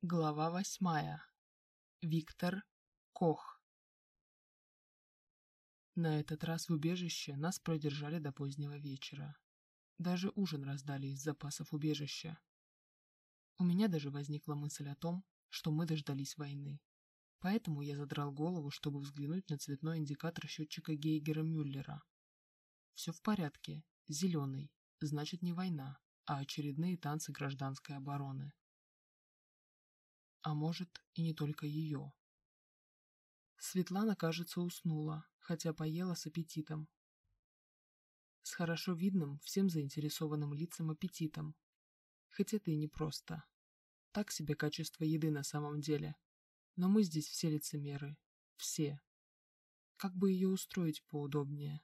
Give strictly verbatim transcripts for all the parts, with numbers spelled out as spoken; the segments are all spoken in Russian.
Глава восьмая. Виктор Кох. На этот раз в убежище нас продержали до позднего вечера. Даже ужин раздали из запасов убежища. У меня даже возникла мысль о том, что мы дождались войны. Поэтому я задрал голову, чтобы взглянуть на цветной индикатор счетчика Гейгера-Мюллера. Все в порядке, зеленый, значит не война, а очередные танцы гражданской обороны. А может, и не только ее. Светлана, кажется, уснула, хотя поела с аппетитом. С хорошо видным, всем заинтересованным лицам аппетитом. Хоть это и непросто. Так себе качество еды на самом деле. Но мы здесь все лицемеры. Все. Как бы ее устроить поудобнее?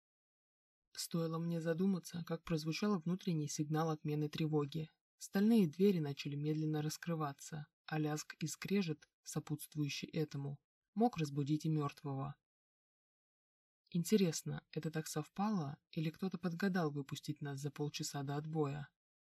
Стоило мне задуматься, как прозвучал внутренний сигнал отмены тревоги. Стальные двери начали медленно раскрываться, а лязг и скрежет, сопутствующий этому, мог разбудить и мертвого. Интересно, это так совпало, или кто-то подгадал выпустить нас за полчаса до отбоя?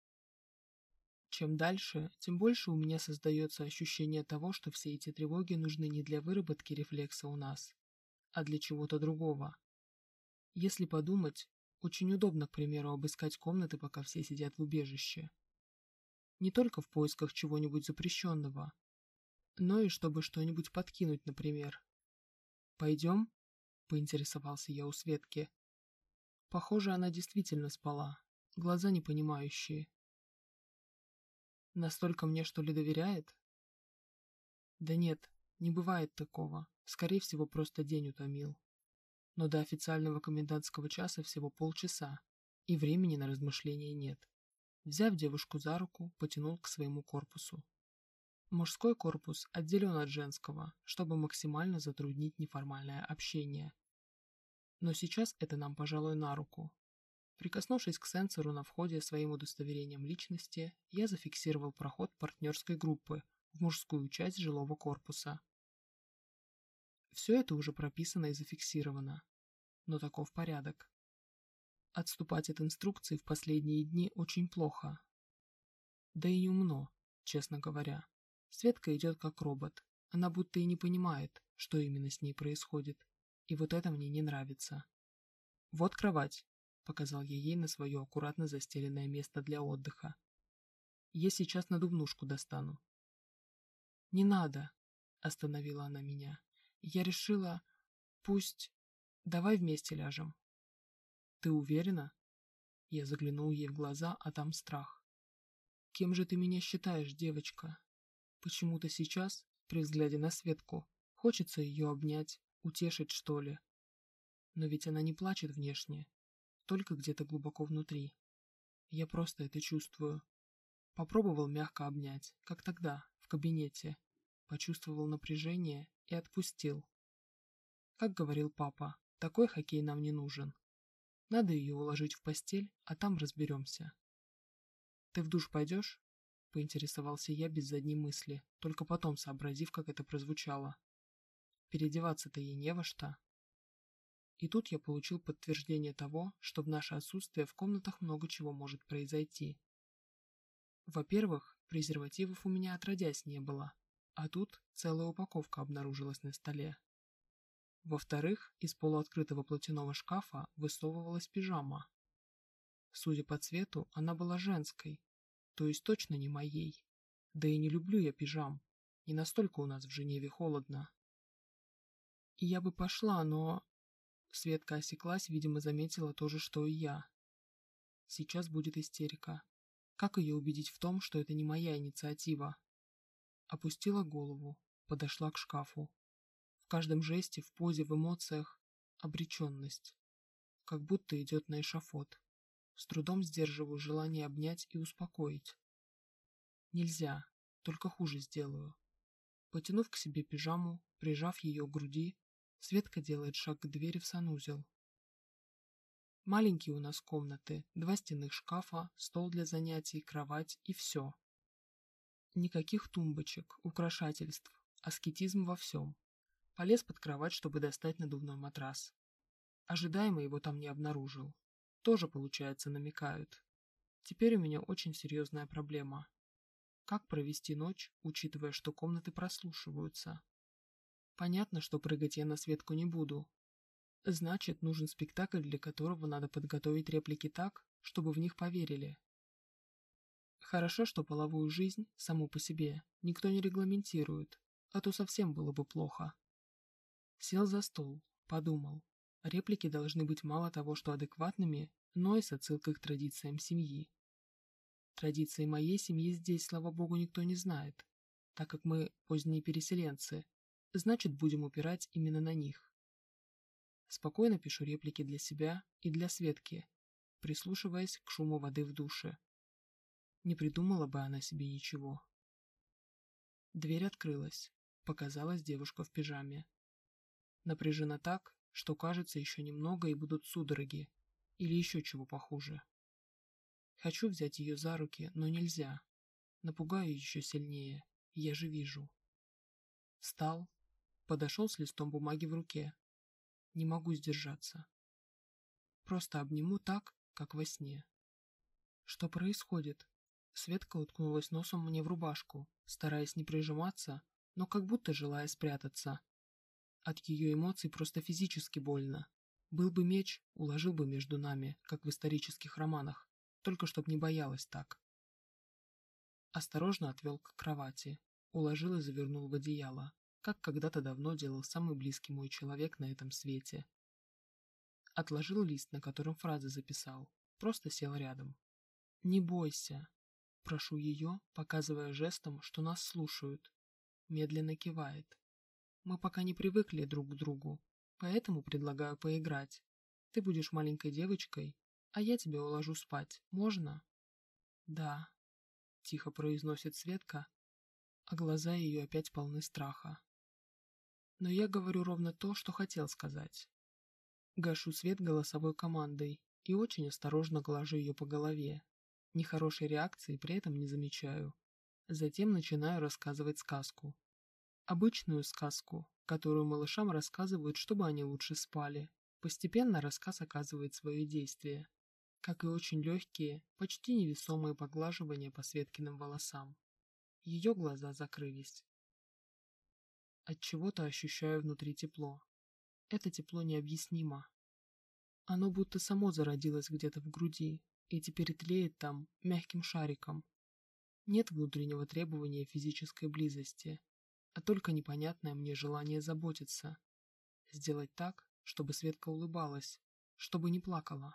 Чем дальше, тем больше у меня создается ощущение того, что все эти тревоги нужны не для выработки рефлекса у нас, а для чего-то другого. Если подумать, очень удобно, к примеру, обыскать комнаты, пока все сидят в убежище. Не только в поисках чего-нибудь запрещенного, но и чтобы что-нибудь подкинуть, например. «Пойдем?» — поинтересовался я у Светки. Похоже, она действительно спала, глаза непонимающие. Настолько мне, что ли, доверяет? Да нет, не бывает такого. Скорее всего, просто день утомил. Но до официального комендантского часа всего полчаса, и времени на размышления нет. Взяв девушку за руку, потянул к своему корпусу. Мужской корпус отделен от женского, чтобы максимально затруднить неформальное общение. Но сейчас это нам, пожалуй, на руку. Прикоснувшись к сенсору на входе своим удостоверением личности, я зафиксировал проход партнерской группы в мужскую часть жилого корпуса. Все это уже прописано и зафиксировано, но таков порядок. Отступать от инструкций в последние дни очень плохо. Да и неумно, честно говоря. Светка идет как робот. Она будто и не понимает, что именно с ней происходит. И вот это мне не нравится. «Вот кровать», — показал я ей на свое аккуратно застеленное место для отдыха. «Я сейчас надувнушку достану». «Не надо», — остановила она меня. «Я решила, пусть... Давай вместе ляжем». «Ты уверена?» Я заглянул ей в глаза, а там страх. «Кем же ты меня считаешь, девочка?» Почему-то сейчас, при взгляде на Светку, хочется ее обнять, утешить, что ли. Но ведь она не плачет внешне, только где-то глубоко внутри. Я просто это чувствую. Попробовал мягко обнять, как тогда, в кабинете. Почувствовал напряжение и отпустил. Как говорил папа, такой хоккей нам не нужен. Надо ее уложить в постель, а там разберемся. «Ты в душ пойдешь?» — поинтересовался я без задней мысли, только потом сообразив, как это прозвучало. Переодеваться-то ей не во что. И тут я получил подтверждение того, что в наше отсутствие в комнатах много чего может произойти. Во-первых, презервативов у меня отродясь не было, а тут целая упаковка обнаружилась на столе. Во-вторых, из полуоткрытого платяного шкафа высовывалась пижама. Судя по цвету, она была женской, то есть точно не моей. Да и не люблю я пижам, не настолько у нас в Женеве холодно. И я бы пошла, но... Светка осеклась, видимо, заметила то же, что и я. Сейчас будет истерика. Как ее убедить в том, что это не моя инициатива? Опустила голову, подошла к шкафу. В каждом жесте, в позе, в эмоциях обреченность. Как будто идет на эшафот. С трудом сдерживаю желание обнять и успокоить. Нельзя, только хуже сделаю. Потянув к себе пижаму, прижав ее к груди, Светка делает шаг к двери в санузел. Маленькие у нас комнаты, два стенных шкафа, стол для занятий, кровать и все. Никаких тумбочек, украшательств, аскетизм во всем. Полез под кровать, чтобы достать надувной матрас. Ожидаемо его там не обнаружил. Тоже, получается, намекают. Теперь у меня очень серьезная проблема. Как провести ночь, учитывая, что комнаты прослушиваются? Понятно, что прыгать я на Светку не буду. Значит, нужен спектакль, для которого надо подготовить реплики так, чтобы в них поверили. Хорошо, что половую жизнь, саму по себе, никто не регламентирует, а то совсем было бы плохо. Сел за стол, подумал. Реплики должны быть мало того, что адекватными, но и с отсылкой к традициям семьи. Традиции моей семьи здесь, слава богу, никто не знает, так как мы поздние переселенцы, значит, будем упирать именно на них. Спокойно пишу реплики для себя и для Светки, прислушиваясь к шуму воды в душе. Не придумала бы она себе ничего. Дверь открылась. Показалась девушка в пижаме. Напряжена так, что кажется еще немного и будут судороги, или еще чего похуже. Хочу взять ее за руки, но нельзя. Напугаю еще сильнее, я же вижу. Встал, подошел с листом бумаги в руке. Не могу сдержаться. Просто обниму так, как во сне. Что происходит? Светка уткнулась носом мне в рубашку, стараясь не прижиматься, но как будто желая спрятаться. От ее эмоций просто физически больно. Был бы меч, уложил бы между нами, как в исторических романах, только чтоб не боялась так. Осторожно отвел к кровати, уложил и завернул в одеяло, как когда-то давно делал самый близкий мой человек на этом свете. Отложил лист, на котором фразы записал, просто сел рядом. «Не бойся», — прошу ее, показывая жестом, что нас слушают. Медленно кивает. «Мы пока не привыкли друг к другу, поэтому предлагаю поиграть. Ты будешь маленькой девочкой, а я тебя уложу спать. Можно?» «Да», — тихо произносит Светка, а глаза ее опять полны страха. Но я говорю ровно то, что хотел сказать. Гашу свет голосовой командой и очень осторожно глажу ее по голове. Нехорошей реакции при этом не замечаю. Затем начинаю рассказывать сказку. Обычную сказку, которую малышам рассказывают, чтобы они лучше спали. Постепенно рассказ оказывает свое действие, как и очень легкие, почти невесомые поглаживания по Светкиным волосам. Ее глаза закрылись. Отчего-то ощущаю внутри тепло. Это тепло необъяснимо. Оно будто само зародилось где-то в груди и теперь тлеет там мягким шариком. Нет внутреннего требования физической близости, а только непонятное мне желание заботиться. Сделать так, чтобы Светка улыбалась, чтобы не плакала.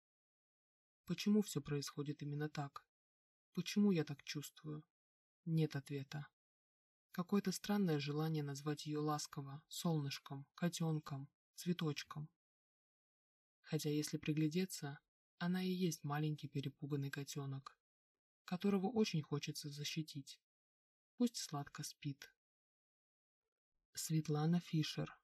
Почему все происходит именно так? Почему я так чувствую? Нет ответа. Какое-то странное желание назвать ее ласково, солнышком, котенком, цветочком. Хотя, если приглядеться, она и есть маленький перепуганный котенок, которого очень хочется защитить. Пусть сладко спит. Светлана Фишер.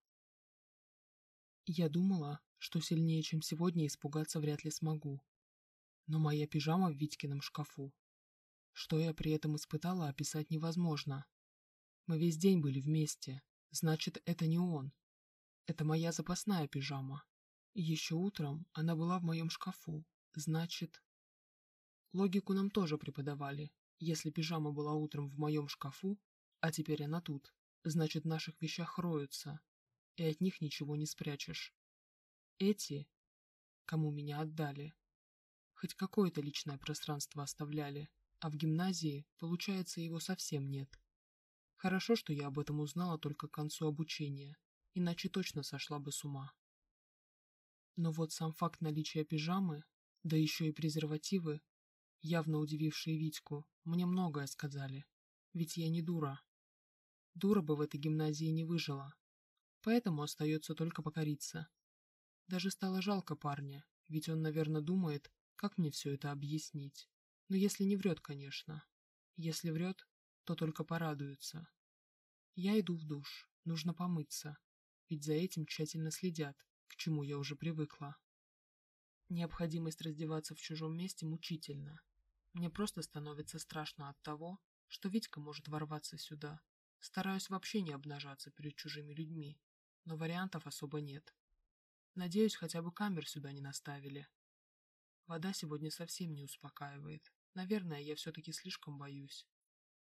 Я думала, что сильнее, чем сегодня, испугаться вряд ли смогу. Но моя пижама в Витькином шкафу. Что я при этом испытала, описать невозможно. Мы весь день были вместе, значит, это не он. Это моя запасная пижама. И еще утром она была в моем шкафу, значит... Логику нам тоже преподавали. Если пижама была утром в моем шкафу, а теперь она тут, значит, в наших вещах роются, и от них ничего не спрячешь. Эти, кому меня отдали, хоть какое-то личное пространство оставляли, а в гимназии, получается, его совсем нет. Хорошо, что я об этом узнала только к концу обучения, иначе точно сошла бы с ума. Но вот сам факт наличия пижамы, да еще и презервативы, явно удивившие Витьку, мне многое сказали. Ведь я не дура. Дура бы в этой гимназии не выжила. Поэтому остается только покориться. Даже стало жалко парня, ведь он, наверное, думает, как мне все это объяснить. Но если не врет, конечно. Если врет, то только порадуется. Я иду в душ, нужно помыться, ведь за этим тщательно следят, к чему я уже привыкла. Необходимость раздеваться в чужом месте мучительна. Мне просто становится страшно от того, что Витька может ворваться сюда. Стараюсь вообще не обнажаться перед чужими людьми, но вариантов особо нет. Надеюсь, хотя бы камер сюда не наставили. Вода сегодня совсем не успокаивает. Наверное, я все-таки слишком боюсь.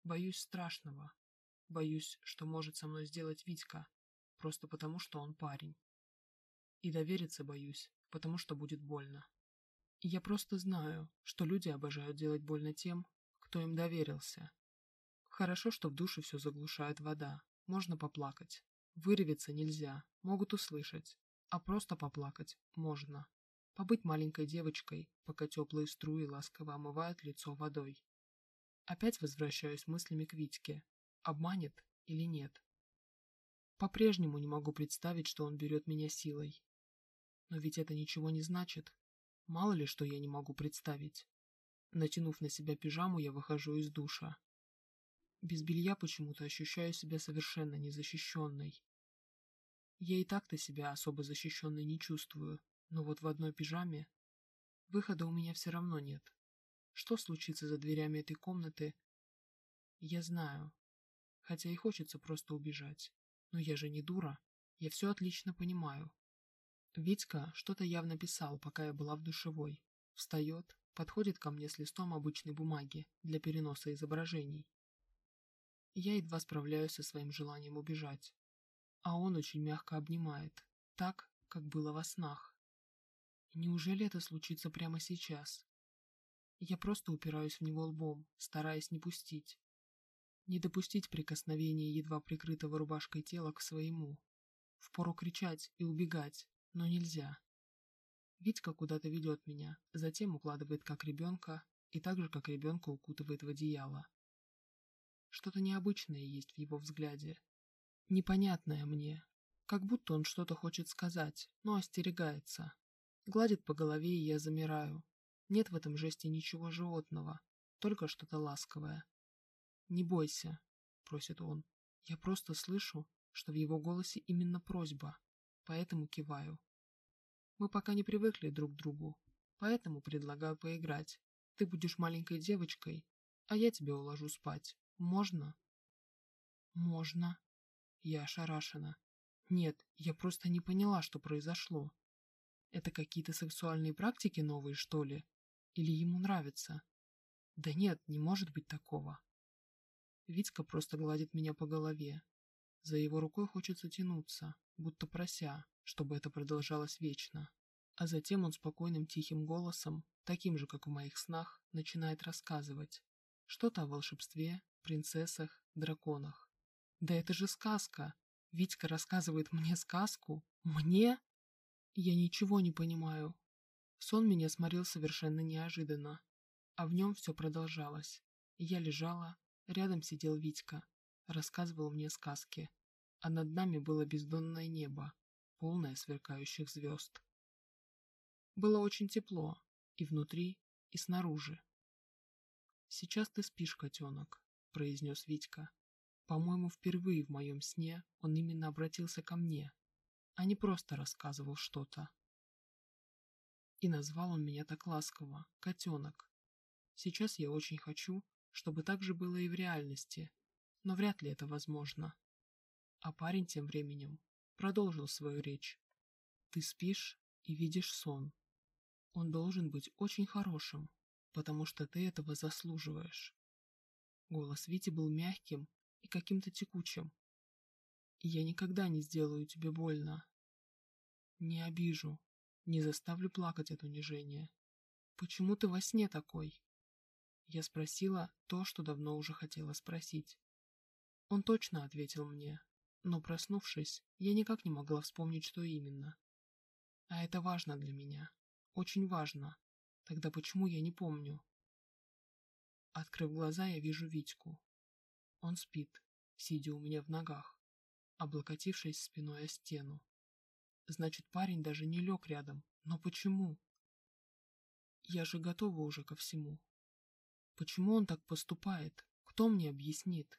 Боюсь страшного. Боюсь, что может со мной сделать Витька, просто потому, что он парень. И довериться боюсь, потому что будет больно. И я просто знаю, что люди обожают делать больно тем, кто им доверился. Хорошо, что в душе все заглушает вода. Можно поплакать. Выревиться нельзя, могут услышать. А просто поплакать можно. Побыть маленькой девочкой, пока теплые струи ласково омывают лицо водой. Опять возвращаюсь мыслями к Витьке. Обманет или нет? По-прежнему не могу представить, что он берет меня силой. Но ведь это ничего не значит. Мало ли, что я не могу представить. Натянув на себя пижаму, я выхожу из душа. Без белья почему-то ощущаю себя совершенно незащищенной. Я и так-то себя особо защищенной не чувствую, но вот в одной пижаме выхода у меня все равно нет. Что случится за дверями этой комнаты, я знаю. Хотя и хочется просто убежать. Но я же не дура, я все отлично понимаю. Витька что-то явно писал, пока я была в душевой. Встает, подходит ко мне с листом обычной бумаги для переноса изображений. Я едва справляюсь со своим желанием убежать. А он очень мягко обнимает, так, как было во снах. Неужели это случится прямо сейчас? Я просто упираюсь в него лбом, стараясь не пустить. Не допустить прикосновения едва прикрытого рубашкой тела к своему. Впору кричать и убегать, но нельзя. Витька куда-то ведет меня, затем укладывает как ребенка, и так же, как ребенка, укутывает в одеяло. Что-то необычное есть в его взгляде. Непонятное мне. Как будто он что-то хочет сказать, но остерегается. Гладит по голове, и я замираю. Нет в этом жесте ничего животного, только что-то ласковое. «Не бойся», — просит он. Я просто слышу, что в его голосе именно просьба, поэтому киваю. Мы пока не привыкли друг к другу, поэтому предлагаю поиграть. Ты будешь маленькой девочкой, а я тебя уложу спать. Можно? Можно. Я ошарашена. Нет, я просто не поняла, что произошло. Это какие-то сексуальные практики новые, что ли? Или ему нравится? Да нет, не может быть такого. Витька просто гладит меня по голове. За его рукой хочется тянуться, будто прося, чтобы это продолжалось вечно. А затем он спокойным тихим голосом, таким же, как в моих снах, начинает рассказывать. Что-то о волшебстве, принцессах, драконах. Да это же сказка! Витька рассказывает мне сказку? Мне? Я ничего не понимаю. Сон меня сморил совершенно неожиданно. А в нем все продолжалось. Я лежала, рядом сидел Витька, рассказывал мне сказки. А над нами было бездонное небо, полное сверкающих звезд. Было очень тепло, и внутри, и снаружи. «Сейчас ты спишь, котенок», — произнес Витька. По-моему, впервые в моем сне он именно обратился ко мне, а не просто рассказывал что-то. И назвал он меня так ласково — котенок. Сейчас я очень хочу, чтобы так же было и в реальности, но вряд ли это возможно. А парень тем временем продолжил свою речь. Ты спишь и видишь сон. Он должен быть очень хорошим, потому что ты этого заслуживаешь. Голос Вити был мягким и каким-то текучим. И я никогда не сделаю тебе больно. Не обижу, не заставлю плакать от унижения. Почему ты во сне такой? Я спросила то, что давно уже хотела спросить. Он точно ответил мне, но, проснувшись, я никак не могла вспомнить, что именно. А это важно для меня. Очень важно. Тогда почему я не помню? Открыв глаза, я вижу Витьку. Он спит, сидя у меня в ногах, облокотившись спиной о стену. Значит, парень даже не лег рядом. Но почему? Я же готова уже ко всему. Почему он так поступает? Кто мне объяснит?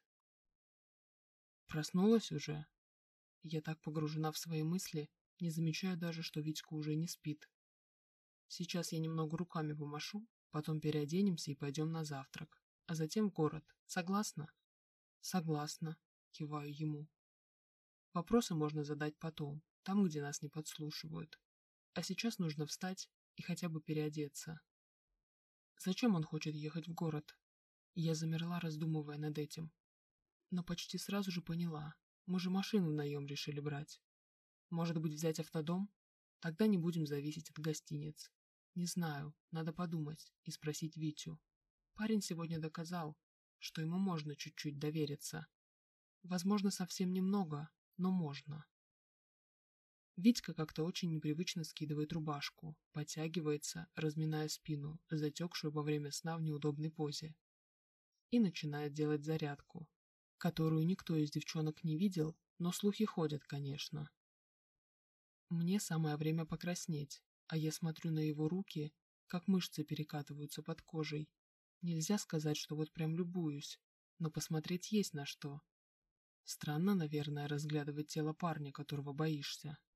Проснулась уже? Я так погружена в свои мысли, не замечаю даже, что Витька уже не спит. Сейчас я немного руками помашу, потом переоденемся и пойдем на завтрак, а затем в город. Согласна? Согласна, киваю ему. Вопросы можно задать потом, там, где нас не подслушивают. А сейчас нужно встать и хотя бы переодеться. Зачем он хочет ехать в город? Я замерла, раздумывая над этим. Но почти сразу же поняла. Мы же машину в наем решили брать. Может быть, взять автодом? Тогда не будем зависеть от гостиниц. Не знаю, надо подумать и спросить Витю. Парень сегодня доказал, что ему можно чуть-чуть довериться. Возможно, совсем немного, но можно. Витька как-то очень непривычно скидывает рубашку, подтягивается, разминая спину, затекшую во время сна в неудобной позе, и начинает делать зарядку, которую никто из девчонок не видел, но слухи ходят, конечно. Мне самое время покраснеть, а я смотрю на его руки, как мышцы перекатываются под кожей. Нельзя сказать, что вот прям любуюсь, но посмотреть есть на что. Странно, наверное, разглядывать тело парня, которого боишься.